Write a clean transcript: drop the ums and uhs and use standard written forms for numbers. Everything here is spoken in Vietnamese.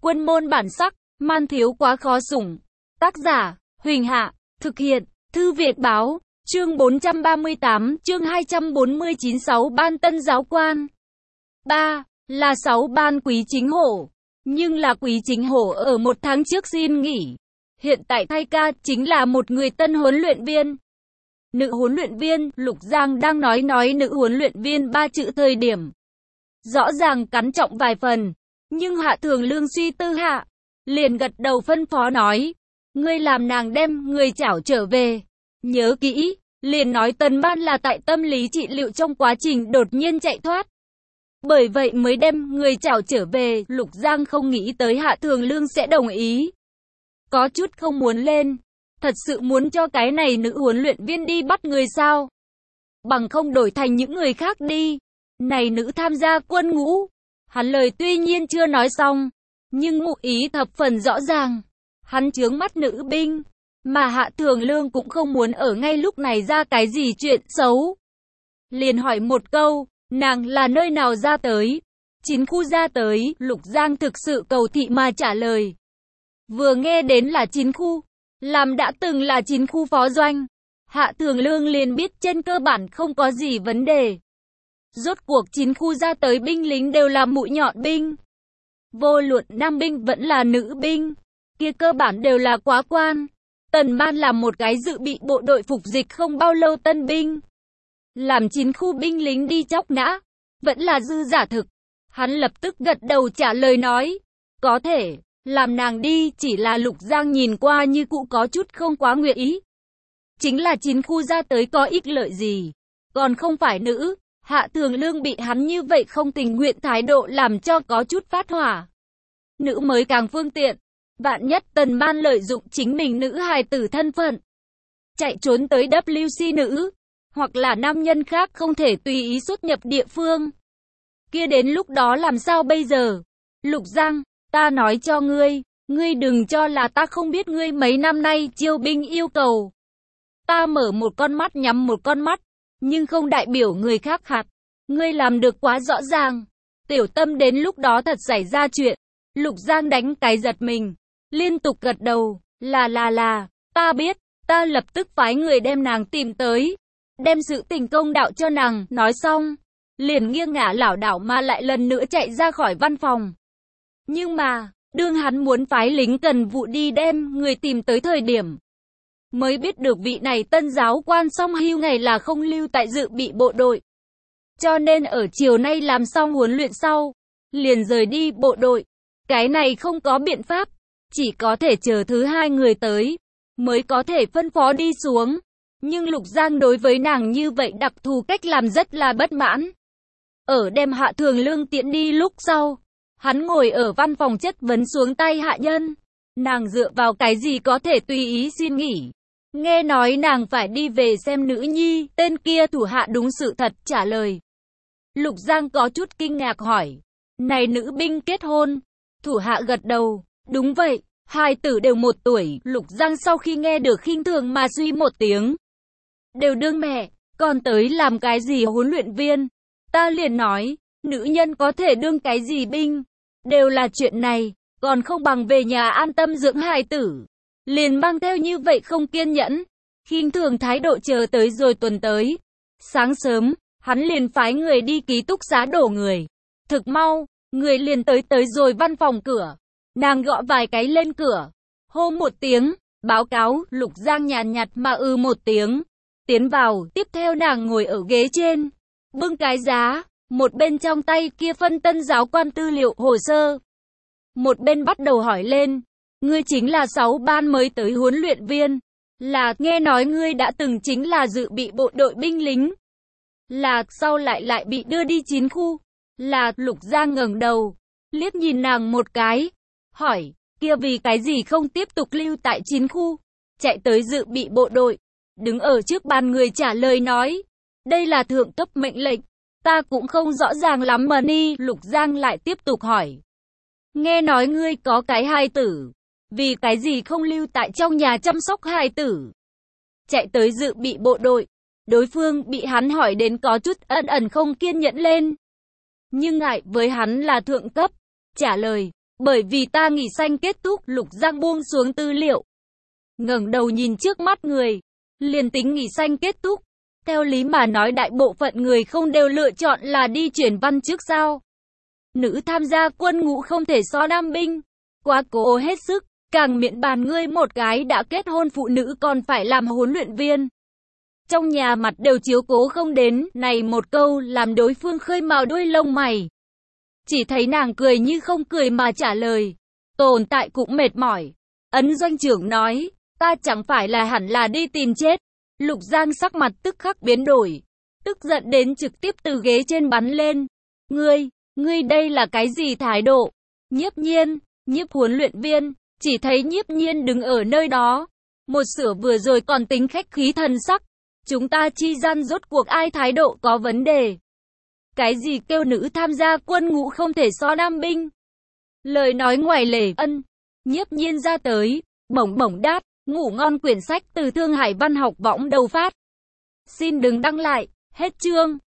Quân môn bản sắc, man thiếu quá khó sủng. Tác giả, Huỳnh Hạ, thực hiện, Thư Việt Báo, chương 438, chương 249 6 ban tân giáo quan. 3. Là 6 ban Quý Chính Hổ. Nhưng là Quý Chính Hổ ở 1 tháng trước xin nghỉ. Hiện tại thay ca chính là một người tân huấn luyện viên. Nữ huấn luyện viên, Lục Giang đang nói nữ huấn luyện viên 3 chữ thời điểm. Rõ ràng cắn trọng vài phần. Nhưng Hạ Thường Lương suy tư hạ, liền gật đầu phân phó nói. Ngươi làm nàng đem người chảo trở về. Nhớ kỹ, liền nói Tần Ban là tại tâm lý trị liệu trong quá trình đột nhiên chạy thoát. Bởi vậy mới đem người chảo trở về. Lục Giang không nghĩ tới Hạ Thường Lương sẽ đồng ý. Có chút không muốn lên. Thật sự muốn cho cái này nữ huấn luyện viên đi bắt người sao? Bằng không đổi thành những người khác đi. Này nữ tham gia quân ngũ. Hắn lời tuy nhiên chưa nói xong, nhưng ngụ ý thập phần rõ ràng. Hắn chướng mắt nữ binh, mà Hạ Thường Lương cũng không muốn ở ngay lúc này ra cái gì chuyện xấu. Liền hỏi một câu, nàng là nơi nào ra tới? 9 khu ra tới. Lục Giang thực sự cầu thị mà trả lời. Vừa nghe đến là 9 khu, làm đã từng là 9 khu phó doanh, Hạ Thường Lương liền biết trên cơ bản không có gì vấn đề. Rốt cuộc 9 khu ra tới binh lính đều là mũi nhọn binh. Vô luận nam binh vẫn là nữ binh, kia cơ bản đều là quá quan. Tần Ban là một cái dự bị bộ đội phục dịch không bao lâu tân binh. Làm 9 khu binh lính đi chóc nã, vẫn là dư giả thực. Hắn lập tức gật đầu trả lời nói, có thể, làm nàng đi, chỉ là Lục Giang nhìn qua như cụ có chút không quá nguyện ý. Chính là 9 khu ra tới có ích lợi gì, còn không phải nữ. Hạ Thường Lương bị hắn như vậy không tình nguyện thái độ làm cho có chút phát hỏa. Nữ mới càng phương tiện. Vạn nhất Tần Ban lợi dụng chính mình nữ hài tử thân phận, chạy trốn tới WC nữ, hoặc là nam nhân khác không thể tùy ý xuất nhập địa phương. Kia đến lúc đó làm sao bây giờ? Lục Giang, ta nói cho ngươi đừng cho là ta không biết ngươi mấy năm nay chiêu binh yêu cầu. Ta mở một con mắt nhắm một con mắt. Nhưng không đại biểu người khác hạt. Ngươi làm được quá rõ ràng. Tiểu Tâm đến lúc đó thật xảy ra chuyện. Lục Giang đánh cái giật mình. Liên tục gật đầu. Là. Ta biết. Ta lập tức phái người đem nàng tìm tới. Đem sự tình công đạo cho nàng. Nói xong. Liền nghiêng ngả lảo đảo mà lại lần nữa chạy ra khỏi văn phòng. Nhưng mà, đương hắn muốn phái lính cần vụ đi đem người tìm tới thời điểm. Mới biết được vị này tân giáo quan song hưu ngày là không lưu tại dự bị bộ đội. Cho nên ở chiều nay làm xong huấn luyện sau, liền rời đi bộ đội. Cái này không có biện pháp, chỉ có thể chờ thứ 2 người tới, mới có thể phân phó đi xuống. Nhưng Lục Giang đối với nàng như vậy đặc thù cách làm rất là bất mãn. Ở đem Hạ Thường Lương tiễn đi lúc sau, hắn ngồi ở văn phòng chất vấn xuống tay hạ nhân. Nàng dựa vào cái gì có thể tùy ý xin nghỉ? Nghe nói nàng phải đi về xem nữ nhi, tên kia thủ hạ đúng sự thật trả lời. Lục Giang có chút kinh ngạc hỏi, này nữ binh kết hôn? Thủ hạ gật đầu, đúng vậy, 2 tử đều 1 tuổi. Lục Giang sau khi nghe được khinh thường mà suy một tiếng. Đều đương mẹ, còn tới làm cái gì huấn luyện viên? Ta liền nói, nữ nhân có thể đương cái gì binh? Đều là chuyện này, còn không bằng về nhà an tâm dưỡng hài tử. Liền mang theo như vậy không kiên nhẫn, khinh thường thái độ chờ tới rồi tuần tới. Sáng sớm, hắn liền phái người đi ký túc xá đổ người. Thực mau, người liền tới rồi văn phòng cửa. Nàng gõ vài cái lên cửa, hô một tiếng, báo cáo. Lục Giang nhàn nhạt mà một tiếng, tiến vào. Tiếp theo nàng ngồi ở ghế trên, bưng cái giá, một bên trong tay kia phân tân giáo quan tư liệu hồ sơ, một bên bắt đầu hỏi lên. Ngươi chính là 6 ban mới tới huấn luyện viên. Là, nghe nói ngươi đã từng chính là dự bị bộ đội binh lính. Là, sau lại bị đưa đi 9 khu. Là, Lục Giang ngẩng đầu, liếc nhìn nàng một cái. Hỏi, kia vì cái gì không tiếp tục lưu tại 9 khu? Chạy tới dự bị bộ đội. Đứng ở trước bàn người trả lời nói. Đây là thượng cấp mệnh lệnh. Ta cũng không rõ ràng lắm mà ni. Lục Giang lại tiếp tục hỏi. Nghe nói ngươi có cái hài tử. Vì cái gì không lưu tại trong nhà chăm sóc hài tử? Chạy tới dự bị bộ đội. Đối phương bị hắn hỏi đến có chút ẩn không kiên nhẫn lên. Nhưng ngại với hắn là thượng cấp, trả lời, Bởi vì ta nghỉ xanh kết thúc, Lục Giang buông xuống tư liệu. Ngẩng đầu nhìn trước mắt người. Liền tính nghỉ xanh kết thúc. Theo lý mà nói đại bộ phận người không đều lựa chọn là đi chuyển văn trước sao. Nữ tham gia quân ngũ không thể so nam binh. Quá cố hết sức. Càng miễn bàn ngươi một gái đã kết hôn phụ nữ còn phải làm huấn luyện viên. Trong nhà mặt đều chiếu cố không đến, này một câu làm đối phương khơi mào đuôi lông mày. Chỉ thấy nàng cười như không cười mà trả lời. Tồn tại cũng mệt mỏi. Ấn doanh trưởng nói, ta chẳng phải là hẳn là đi tìm chết. Lục Giang sắc mặt tức khắc biến đổi. Tức giận đến trực tiếp từ ghế trên bắn lên. Ngươi đây là cái gì thái độ? Nhiếp Nhiên, Nhiếp huấn luyện viên, chỉ thấy Nhiếp Nhiên đứng ở nơi đó. Một sửa vừa rồi còn tính khách khí thần sắc. Chúng ta chi gian rốt cuộc ai thái độ có vấn đề? Cái gì kêu nữ tham gia quân ngũ không thể so nam binh? Lời nói ngoài lề ân. Nhiếp Nhiên ra tới, bổng bổng đát, ngủ ngon quyển sách từ Thương Hải Văn học võng đầu phát. Xin đừng đăng lại, hết chương.